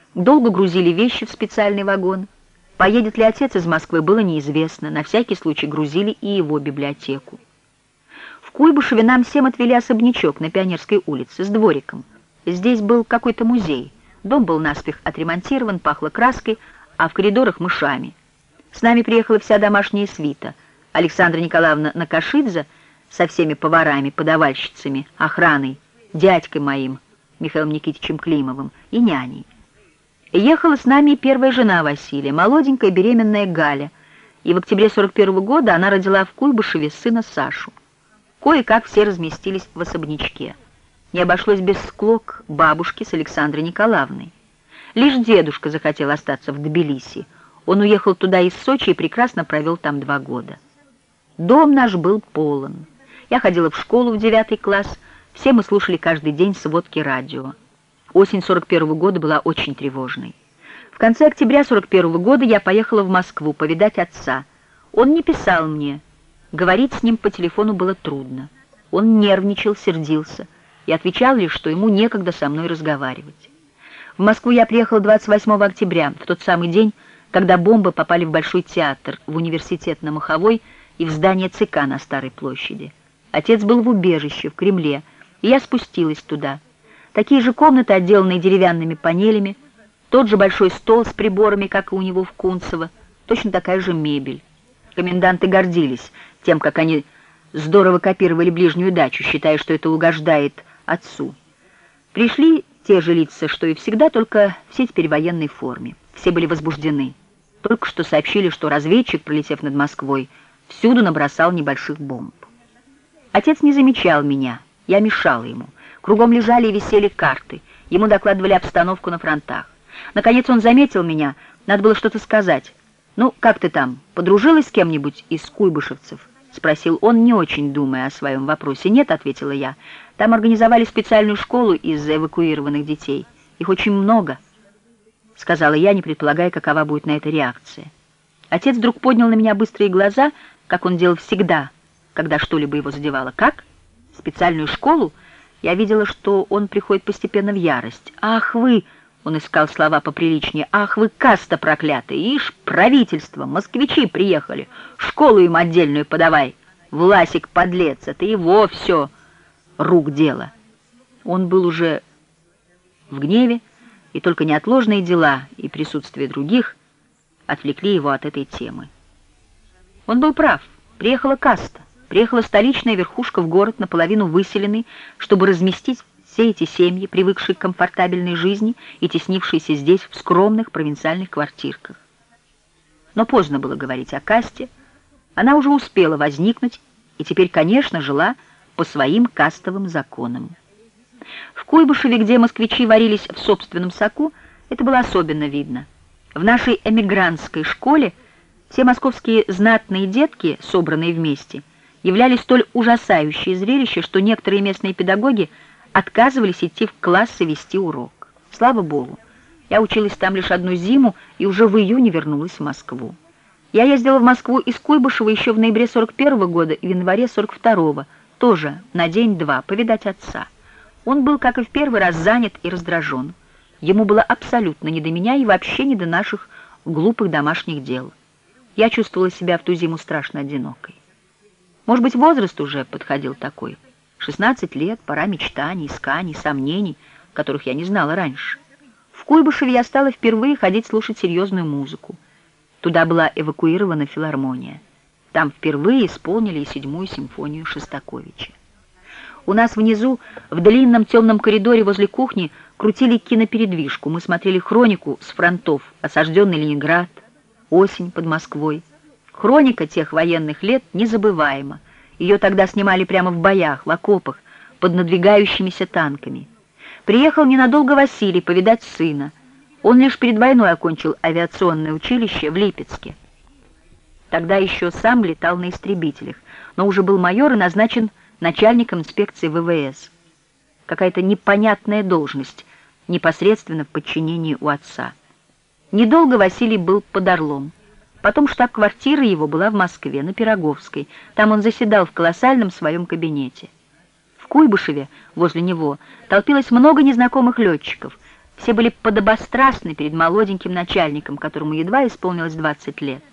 Долго грузили вещи в специальный вагон. Поедет ли отец из Москвы, было неизвестно. На всякий случай грузили и его библиотеку. В Куйбышеве нам всем отвели особнячок на Пионерской улице с двориком. Здесь был какой-то музей. Дом был наспех отремонтирован, пахло краской, а в коридорах мышами. С нами приехала вся домашняя свита. Александра Николаевна Накашидзе со всеми поварами, подавальщицами, охраной, дядькой моим, Михаилом Никитичем Климовым, и няней. Ехала с нами и первая жена Василия, молоденькая беременная Галя, и в октябре 41 года она родила в Куйбышеве сына Сашу. Кое-как все разместились в особнячке. Не обошлось без склок бабушки с Александрой Николаевной. Лишь дедушка захотел остаться в Тбилиси. Он уехал туда из Сочи и прекрасно провел там 2 года. Дом наш был полон. Я ходила в школу в 9 класс, все мы слушали каждый день сводки радио. Осень 41 года была очень тревожной. В конце октября 41 года я поехала в Москву повидать отца. Он не писал мне. Говорить с ним по телефону было трудно. Он нервничал, сердился и отвечал лишь, что ему некогда со мной разговаривать. В Москву я приехала 28 октября, в тот самый день, когда бомбы попали в Большой театр, в университет на Маховой и в здание ЦК на Старой площади. Отец был в убежище, в Кремле, и я спустилась туда. Такие же комнаты, отделанные деревянными панелями, тот же большой стол с приборами, как и у него в Кунцево, точно такая же мебель. Коменданты гордились тем, как они здорово копировали ближнюю дачу, считая, что это угождает отцу. Пришли те же лица, что и всегда, только все теперь в военной форме. Все были возбуждены. Только что сообщили, что разведчик, пролетев над Москвой, всюду набросал небольших бомб. Отец не замечал меня, я мешала ему. Кругом лежали и висели карты. Ему докладывали обстановку на фронтах. Наконец он заметил меня, надо было что-то сказать. «Ну, как ты там, подружилась с кем-нибудь из куйбышевцев?» — спросил он, не очень думая о своем вопросе. «Нет», — ответила я, — «там организовали специальную школу из эвакуированных детей. Их очень много», — сказала я, не предполагая, какова будет на это реакция. Отец вдруг поднял на меня быстрые глаза, как он делал всегда, когда что-либо его задевало. «Как? Специальную школу?» Я видела, что он приходит постепенно в ярость. «Ах вы!» — он искал слова поприличнее. «Ах вы, каста проклятая! Ишь, правительство! Москвичи приехали! Школу им отдельную подавай! Власик, подлец, это его все рук дело!» Он был уже в гневе, и только неотложные дела и присутствие других отвлекли его от этой темы. Он был прав. Приехала каста. Приехала столичная верхушка в город, наполовину выселенный, чтобы разместить все эти семьи, привыкшие к комфортабельной жизни и теснившиеся здесь в скромных провинциальных квартирках. Но поздно было говорить о касте. Она уже успела возникнуть и теперь, конечно, жила по своим кастовым законам. В Куйбышеве, где москвичи варились в собственном соку, это было особенно видно. В нашей эмигрантской школе все московские знатные детки, собранные вместе, являлись столь ужасающее зрелище, что некоторые местные педагоги отказывались идти в класс и вести урок. Слава Богу, я училась там лишь 1 зиму и уже в июне вернулась в Москву. Я ездила в Москву из Куйбышева еще в ноябре 41 года и в январе 42, тоже на день-два, повидать отца. Он был, как и в первый раз, занят и раздражен. Ему было абсолютно не до меня и вообще не до наших глупых домашних дел. Я чувствовала себя в ту зиму страшно одинокой. Может быть, возраст уже подходил такой. 16 лет, пора мечтаний, исканий, сомнений, которых я не знала раньше. В Куйбышеве я стала впервые ходить слушать серьезную музыку. Туда была эвакуирована филармония. Там впервые исполнили и 7-ю симфонию Шостаковича. У нас внизу, в длинном темном коридоре возле кухни, крутили кинопередвижку. Мы смотрели хронику с фронтов, осажденный Ленинград, осень под Москвой. Хроника тех военных лет незабываема. Ее тогда снимали прямо в боях, в окопах, под надвигающимися танками. Приехал ненадолго Василий повидать сына. Он лишь перед войной окончил авиационное училище в Липецке. Тогда еще сам летал на истребителях, но уже был майор и назначен начальником инспекции ВВС. Какая-то непонятная должность, непосредственно в подчинении у отца. Недолго Василий был под Орлом. Потом штаб-квартира его была в Москве, на Пироговской. Там он заседал в колоссальном своем кабинете. В Куйбышеве, возле него, толпилось много незнакомых летчиков. Все были подобострастны перед молоденьким начальником, которому едва исполнилось 20 лет.